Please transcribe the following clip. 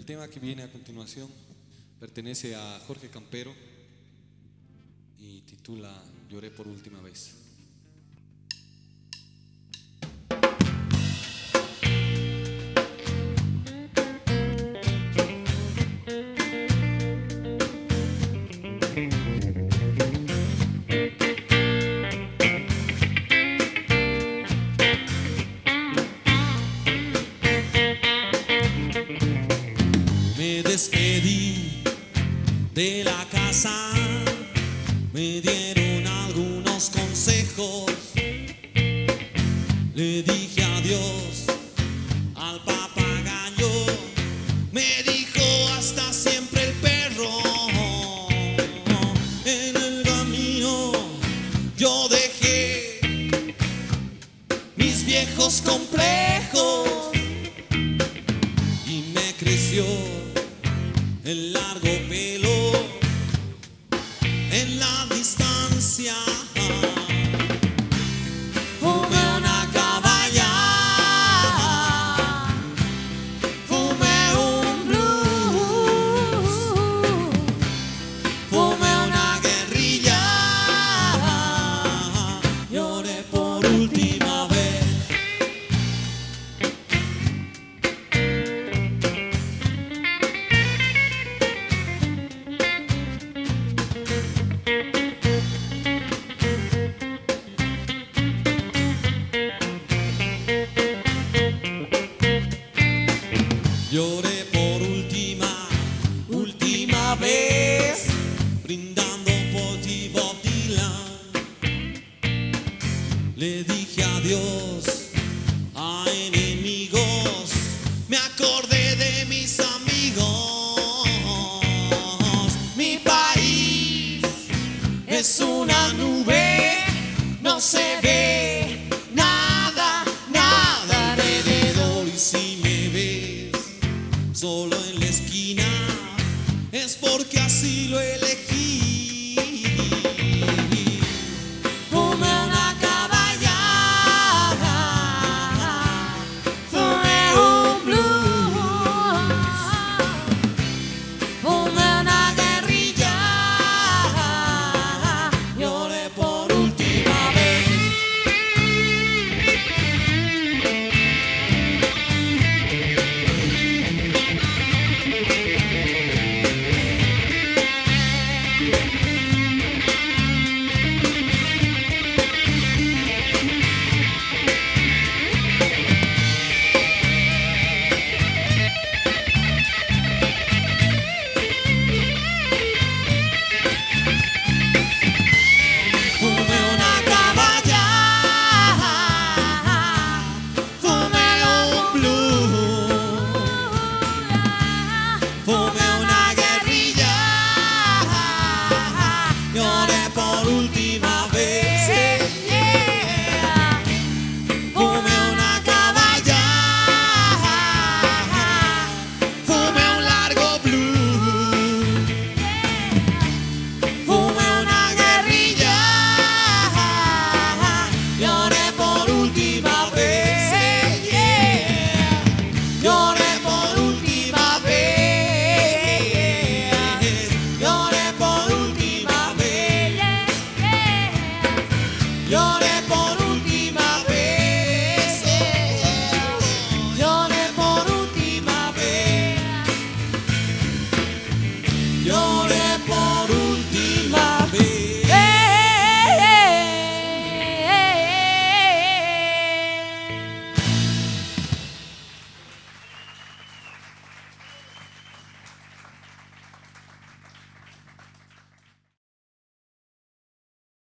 tema que viene a continuación pertenece a Jorge Campero y titula Lloré por última vez. Me despedí de la casa, me dieron algunos consejos, le dije adiós al papagayo, me dijo hasta siempre el perro. En el camino yo dejé mis viejos complejos y me creció el largo pelo en la distancia. Fumé una caballa, fumé un blues, fumé una guerrilla, lloré por última vez. Lloré por última vez, brindando por ti, Bob Dylan. Le dije adiós a enemigos, me acordé de mis amigos. Mi país es una nube, no se ve nada, nada alrededor. Y si me ves solo en la esquina, es porque así lo elegí. Fumé una caballa, fumé un blues, fumé una guerrilla, lloré por última vez. Fumé una caballa, fumé un blues, fumé